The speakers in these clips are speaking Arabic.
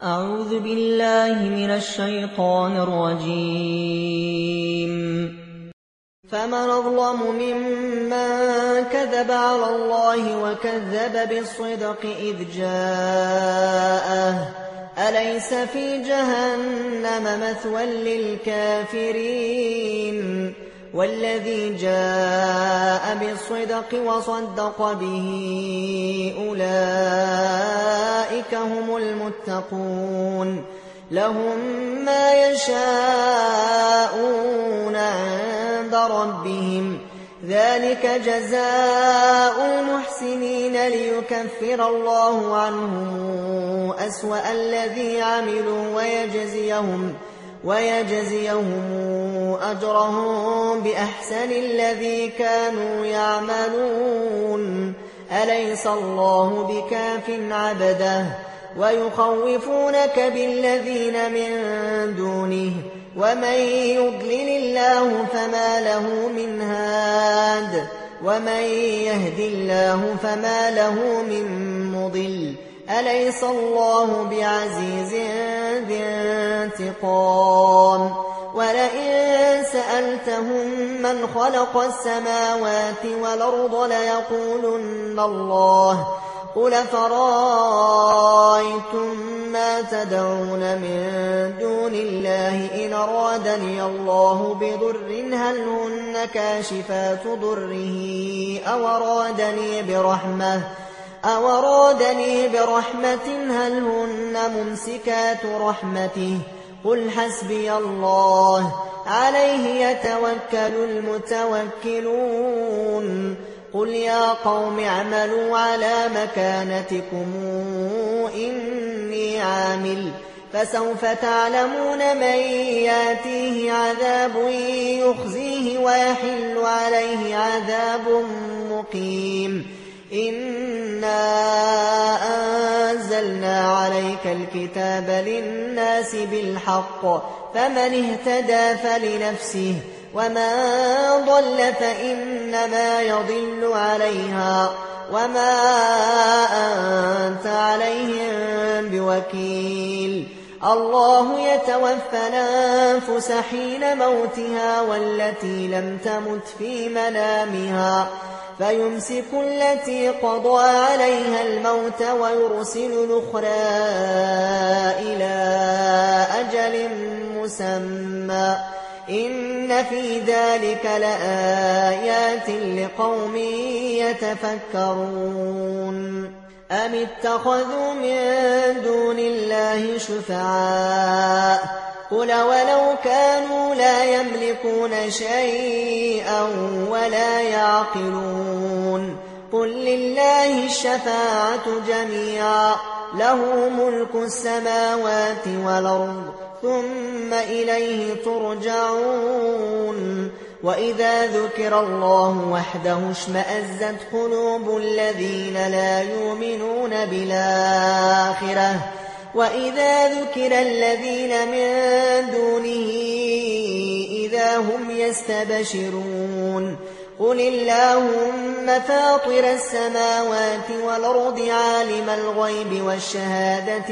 أعوذ بالله من الشيطان الرجيم. فمن أظلم ممن كذب على الله وكذب بالصدق إذ جاءه أليس في جهنم مثوى للكافرين والذي جاء بالصدق وصدق به أولئك هم المتقون لهم ما يشاءون عند ربهم ذلك جزاء المحسنين ليكفر الله عنهم أسوأ الذي عملوا ويجزيهم أجرهم بأحسن الذي كانوا يعملون أليس الله بكاف عبده ويخوفونك بالذين من دونه ومن يضلل الله فما له من هاد ومن يهد الله فما له من مضل أليس الله بعزيز ذي انتقام ولئن سألتهم من خلق السماوات والأرض ليقولن الله قل فرأيتم ما تدعون من دون الله إن أرادني الله بضر هل هن كاشفات ضره أو أرادني برحمة هل هن ممسكات رحمته قل حسبي الله عليه يتوكل المتوكلون قل يا قوم اعملوا على مكانتكم إني عامل فسوف تعلمون من ياتيه عذاب يخزيه ويحل عليه عذاب مقيم إنا أنزلنا عليك الكتاب للناس بالحق فمن اهتدى فلنفسه ومن ضل فإنما يضل عليها وما أنت عليهم بوكيل الله يتوفى الأنفس حين موتها والتي لم تمت في منامها فيمسك التي قضى عليها الموت ويرسل الأخرى إلى أجل مسمى إن في ذلك لآيات لقوم يتفكرون أم اتخذوا من دون الله شفعاء قل ولو كانوا لا يملكون شيئا ولا يعقلون قل لله الشفاعة جميعا له ملك السماوات والأرض ثم إليه ترجعون وإذا ذكر الله وحده اشمأزت قلوب الذين لا يؤمنون بالآخرة وإذا ذكر الذين من دونه إذا هم يستبشرون قل اللهم فاطر السماوات والأرض عالم الغيب والشهادة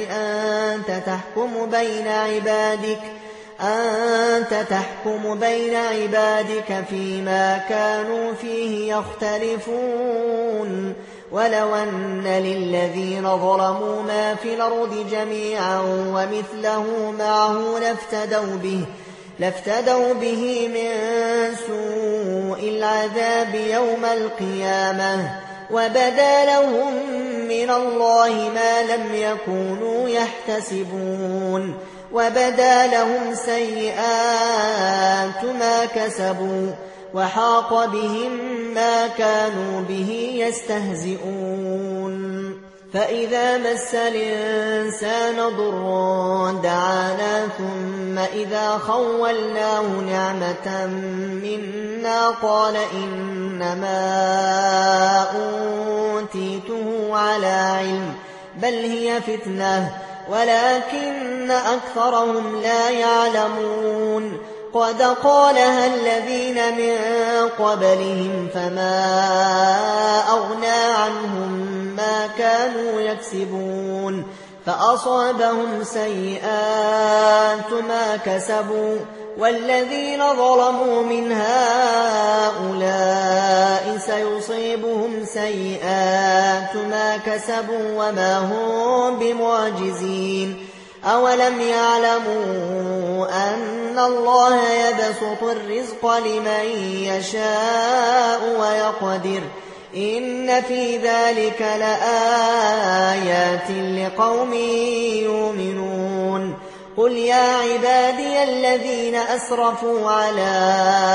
أنت تحكم بين عبادك فيما كانوا فيه يختلفون ولو أن للذين ظلموا ما في الأرض جميعا ومثله معه لافتدوا به من سوء العذاب يوم القيامة وبدا لهم من الله ما لم يكونوا يحتسبون وبدا لهم سيئات ما كسبوا وحاق بهم ما كانوا به يستهزئون فإذا مس الإنسان ضر دعانا ثم إذا خولناه نعمة منا قال إنما أوتيته على علم بل هي فتنة ولكن أكثرهم لا يعلمون قد قالها الذين من قبلهم فما أغنى عنهم ما كانوا يكسبون فأصابهم سيئات ما كسبوا والذين ظلموا من هؤلاء سيصيبهم سيئات ما كسبوا وما هم بمعجزين أولم يعلموا أن الله يبسط الرزق لمن يشاء ويقدر إن في ذلك لآيات لقوم يؤمنون قل يا عبادي الذين أسرفوا على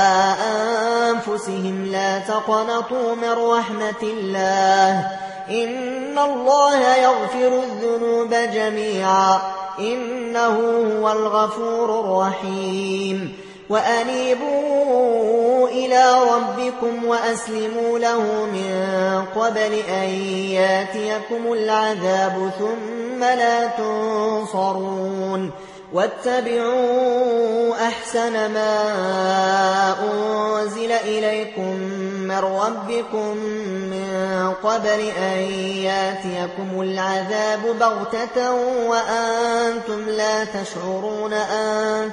أنفسهم لا تقنطوا من رحمة الله إن الله يغفر الذنوب جميعا إنه هو الغفور الرحيم وأنيبوا إلى ربكم وأسلموا له من قبل أن ياتيكم العذاب ثم لا تنصرون واتبعوا أحسن ما أنزل إليكم من ربكم من قبل أن ياتيكم العذاب بغتة وأنتم لا تشعرون أن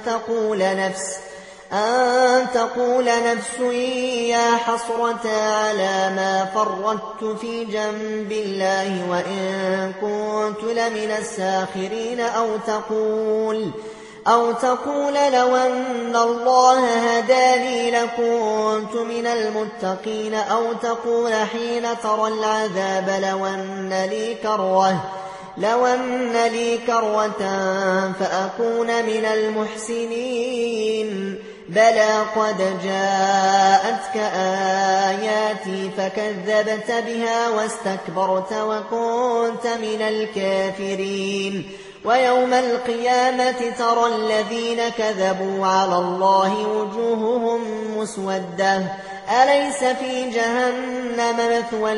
تقول نفس يا حسرة على ما فرطت في جنب الله وإن كنت لمن الساخرين أو تقول لو أن الله هداني لكنت من المتقين أو تقول حين ترى العذاب لو أن لي كروة فأكون من المحسنين بلى قد جاءتك آياتي فكذبت بها واستكبرت وكنت من الكافرين ويوم القيامة ترى الذين كذبوا على الله وجوههم مسودة أليس في جهنم مثوى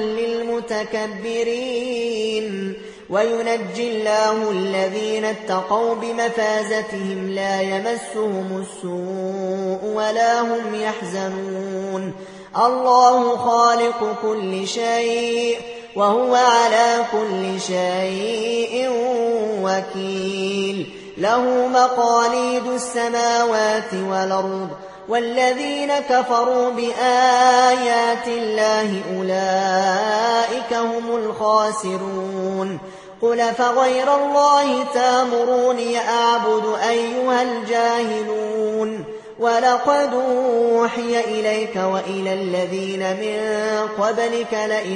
للمتكبرين وينجي الله الذين اتقوا بمفازتهم لا يمسهم السوء ولا هم يحزنون الله خالق كل شيء وهو على كل شيء وكيل له مقاليد السماوات والأرض والذين كفروا بآيات الله أولئك هم الخاسرون قل فغير الله تامروني أعبد أيها الجاهلون ولقد أوحي إليك وإلى الذين من قبلك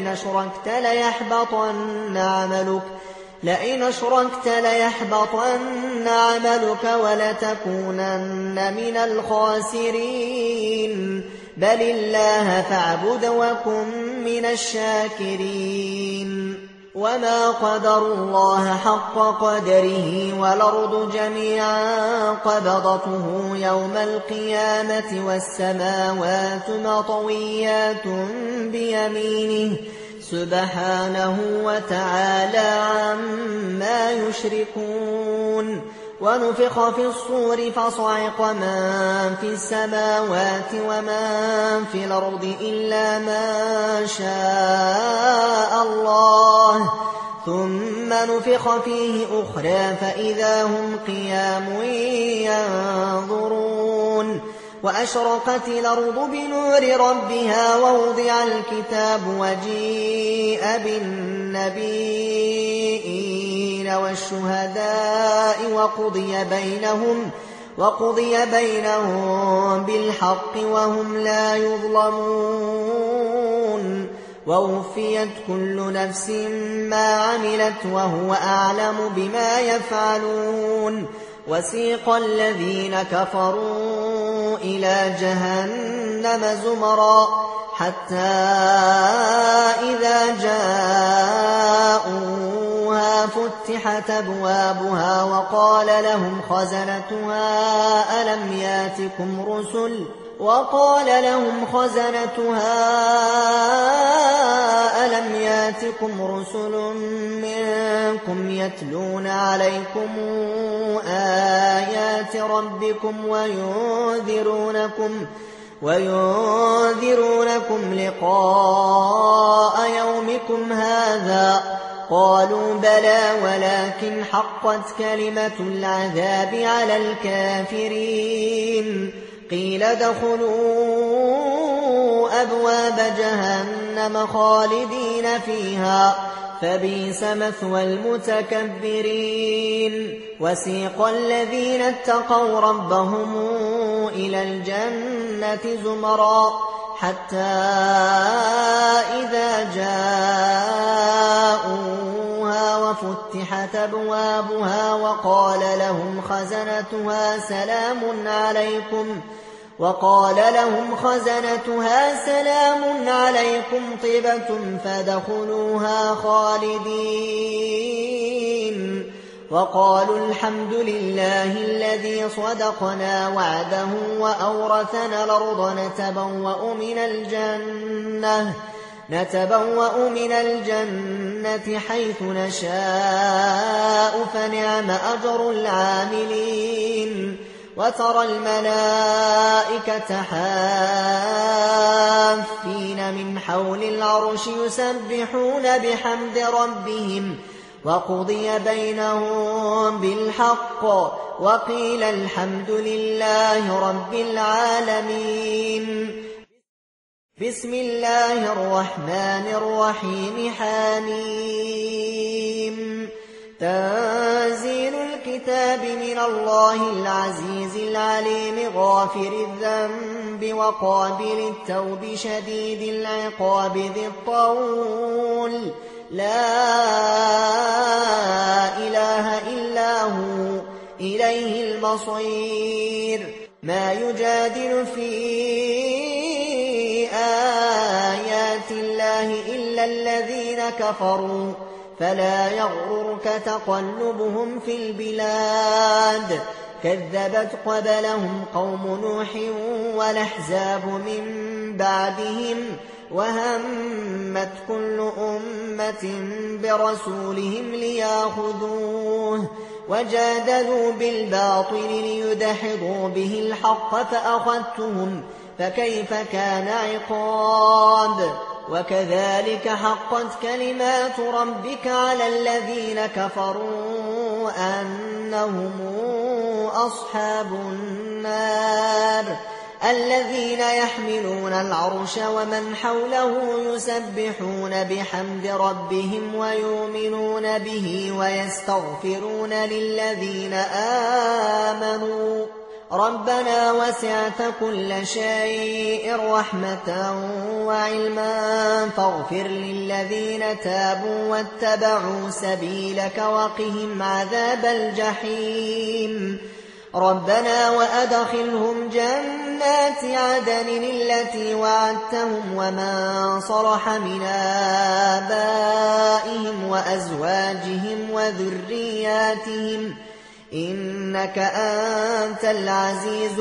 لئن أشركت ليحبطن عملك ولتكونن من الخاسرين بل الله فاعبد وكن من الشاكرين وما قدروا الله حق قدره والأرض جميعا قبضته يوم القيامة والسماوات مطويات بيمينه سبحانه وتعالى عما يشركون ونفخ في الصور فصعق من في السماوات ومن في الأرض إلا ما شاء الله ثم نفخ فيه أخرى فإذا هم قيام ينظرون وأشرقت الأرض بنور ربها ووضع الكتاب وجيء بالنبيين والشهداء وقضي بينهم بالحق وهم لا يظلمون ووفيت كل نفس ما عملت وهو أعلم بما يفعلون وسيق الذين كفروا إلى جهنم زمرا حتى إذا جاءوها فتحت أبوابها وقال لهم خزنتها ألم ياتكم رسل منكم يتلون عليكم آيات ربكم وينذرونكم لقاء يومكم هذا قالوا بلى ولكن حقت كلمة العذاب على الكافرين قيل ادخلوا أبواب جهنم خالدين فيها فبئس مثوى المتكبرين وسيق الذين اتقوا ربهم إلى الجنة زمرا حتى إذا جاءوها وفتحت أبوابها وقال لهم خزنتها سلام عليكم طبتم فادخلوها خالدين وقالوا الحمد لله الذي صدقنا وعده وأورثنا الأرض نتبوأ من الجنة حيث نشاء فنعم أجر العاملين وترى الملائكة حافين من حول العرش يسبحون بحمد ربهم وقضي بينهم بالحق وقيل الحمد لله رب العالمين بسم الله الرحمن الرحيم حميم تنزيل الكتاب من الله العزيز العليم غافر الذنب وقابل التوب شديد العقاب ذي الطول لا إله إلا هو إليه المصير ما يجادل في آيات الله إلا الذين كفروا فلا يغررك تقلبهم في البلاد كذبت قبلهم قوم نوح والأحزاب من بعدهم وهمت كل أمة برسولهم ليأخذوه وجادلوا بالباطل ليدحضوا به الحق فأخذتهم فكيف كان عقاب وكذلك حقت كلمات ربك على الذين كفروا أنهم أصحاب النار الذين يحملون العرش ومن حوله يسبحون بحمد ربهم ويؤمنون به ويستغفرون للذين آمنوا ربنا وسعت كل شيء رحمة وعلما فاغفر للذين تابوا واتبعوا سبيلك وقهم عذاب الجحيم ربنا وأدخلهم جنات عدن التي وعدتهم ومن صلح من آبائهم وأزواجهم وذرياتهم إنك أنت العزيز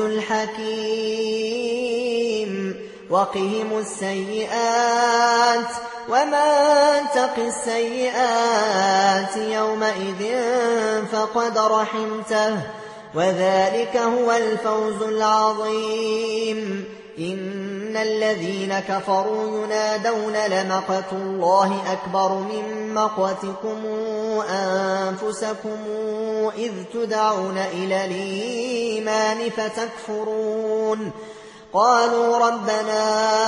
الحكيم وقهم السيئات ومن تق السيئات يومئذ فقد رحمته وذلك هو الفوز العظيم إن الذين كفروا ينادون لمقت الله أكبر من مقتكم أنفسكم إذ تدعون إلى الإيمان فتكفرون قالوا ربنا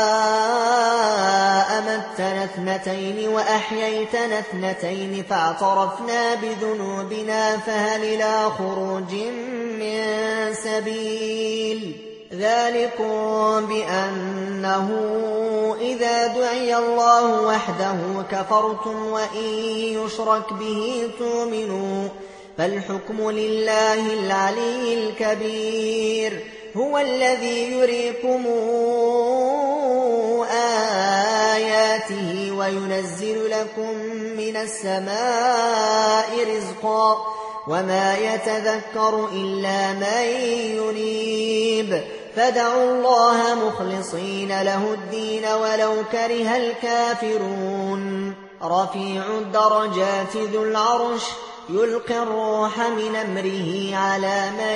أمتنا اثنتين وأحييتنا اثنتين فاعترفنا بذنوبنا فهل إلى خروج من سبيل ذلكم بأنه إذا دعي الله وحده كفرتم وإن يشرك به تؤمنوا فالحكم لله العلي الكبير هو الذي يريكم آياته وينزل لكم من السماء رزقا وما يتذكر إلا من ينيب فادعوا الله مخلصين له الدين ولو كره الكافرون رفيع الدرجات ذو العرش يلقي الروح من أمره على من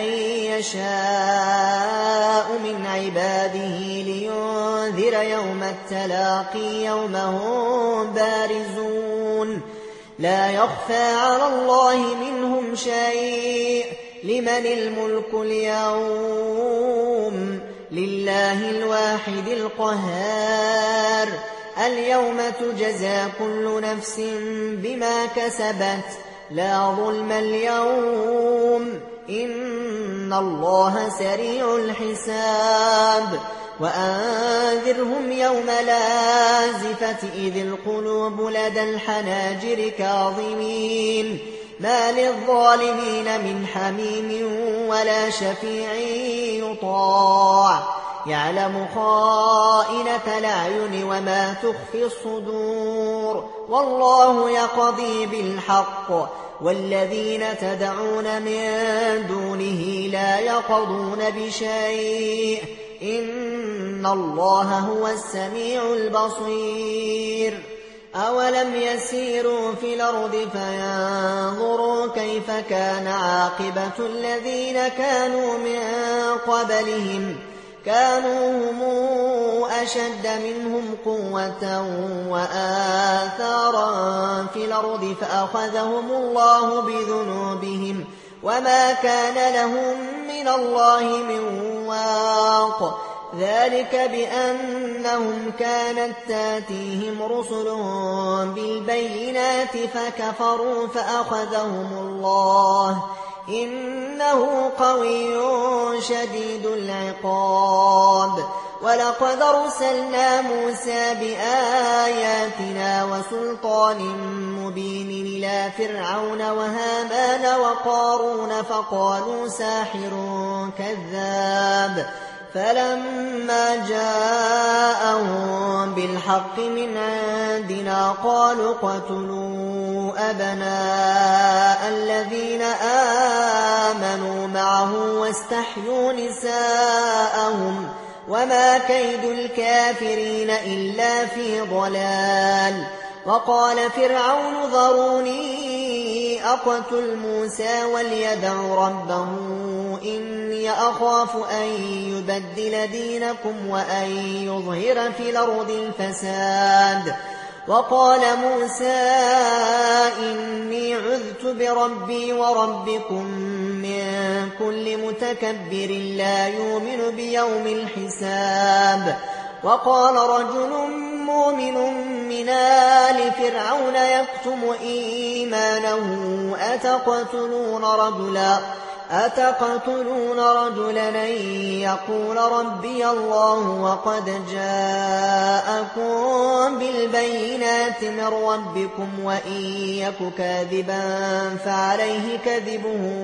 يشاء من عباده لينذر يوم التلاقي يوم هم بارزون لا يخفى على الله منهم شيء. لمن الملك اليوم؟ لله الواحد القهار. اليوم تجزى كل نفس بما كسبت لا ظلم اليوم إن الله سريع الحساب. وأنذرهم يوم الآزفة إذ القلوب لدى الحناجر كاظمين ما للظالمين من حميم ولا شفيع يطاع يعلم خائنة الأعين وما تخفي الصدور والله يقضي بالحق والذين تدعون من دونه لا يقضون بشيء إن الله هو السميع البصير. أولم يسيروا في الأرض فينظروا كيف كان عاقبة الذين كانوا من قبلهم كانوا هم أشد منهم قوة وآثارا في الأرض فأخذهم الله بذنوبهم وما كان لهم من الله من واق ذلك بأنهم كانت تاتيهم رسلهم بالبينات فكفروا فأخذهم الله إنه قوي شديد العقاب. ولقد أرسلنا موسى بآياتنا وسلطان مبين إلى فرعون وهامان وقارون فقالوا ساحر كذاب فلما جاءهم بالحق من عندنا قالوا اقتلوا أبناء الذين آمنوا معه واستحيوا نساءهم وما كيد الكافرين إلا في ضلال. وقال فرعون ذروني أقتل موسى وليدع ربه إني أخاف أن يبدل دينكم وأن يظهر في الأرض الفساد. وقال موسى إني عذت بربي وربكم من كل متكبر لا يؤمن بيوم الحساب. وقال رجل مؤمن من آل فرعون يكتم إيمانه أتقتلون رجلا أن يقول ربي الله وقد جاءكم بالبينات من ربكم وإن يك كاذبا فعليه كذبه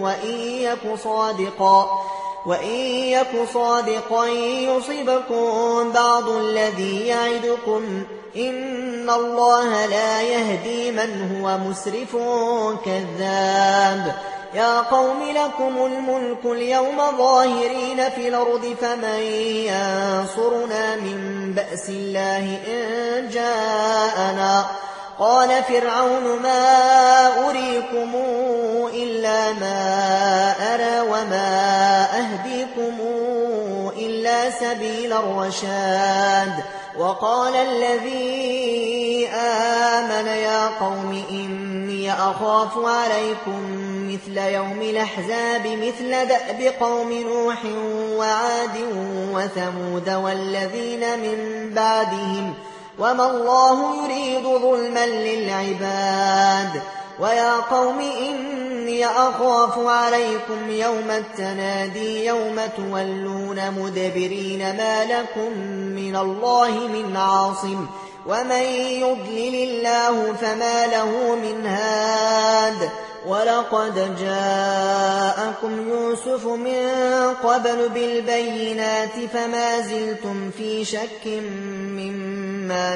وإن يك صادقا يصبكم بعض الذي يعدكم إن الله لا يهدي من هو مسرف كذاب. يا قوم لكم الملك اليوم ظاهرين في الأرض فمن ينصرنا من بأس الله إن جاءنا. قال فرعون ما أريكم إلا ما أرى وما أهديكم إلا سبيل الرشاد. وقال الذي آمن يا قوم إني أخاف عليكم مثل يوم الأحزاب مثل دأب قوم نوح وعاد وثمود والذين من بعدهم وما الله يريد ظلما للعباد. ويا قوم إني أخاف عليكم يوم التنادي يوم تولون مدبرين ما لكم من الله من عاصم ومن يضلل الله فما له من هاد. ولقد جاءكم يوسف من قبل بالبينات فما زلتم في شك مما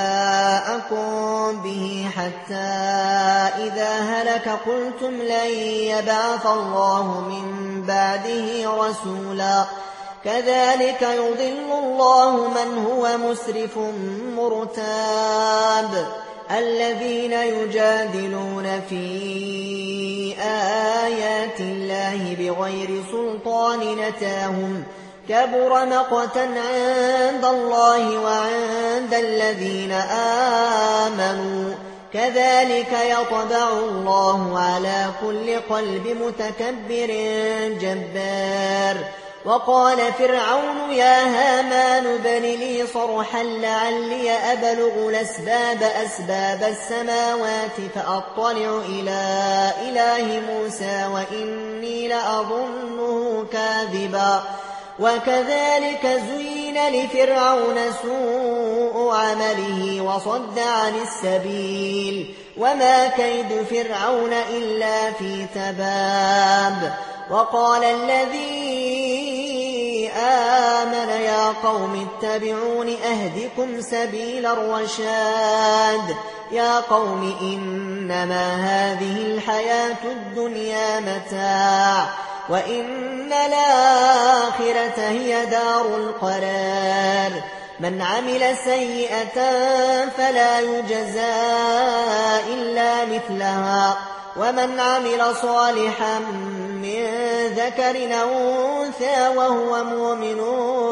جاءكم به حتى إذا هلك قلتم لن يبعث الله من بعده رسولا كذلك يضل الله من هو مسرف مرتاب. الذين يجادلون في آيات الله بغير سلطان نتاهم كبر مقتا عند الله وعند الذين آمنوا كذلك يطبع الله على كل قلب متكبر جبار. وقال فرعون يا هامان ابن لي صرحا لعلي أبلغ أسباب السماوات فأطلع إلى إله موسى وإني لأظنه كاذبا. وكذلك زين لفرعون سوء عمله وصد عن السبيل وما كيد فرعون إلا في تباب. وقال الذي آمن يا قوم اتبعون أهدكم سبيل الرشاد. يا قوم إنما هذه الحياة الدنيا متاع وإن الآخرة هي دار القرار. من عمل سيئة فلا يجزى إلا مثلها ومن عمل صالحا من ذكر أو أنثى وهو مؤمن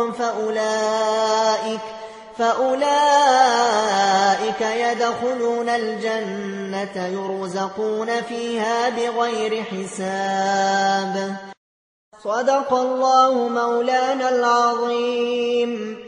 فأولئك يدخلون الجنة يرزقون فيها بغير حساب. صدق الله مولانا العظيم.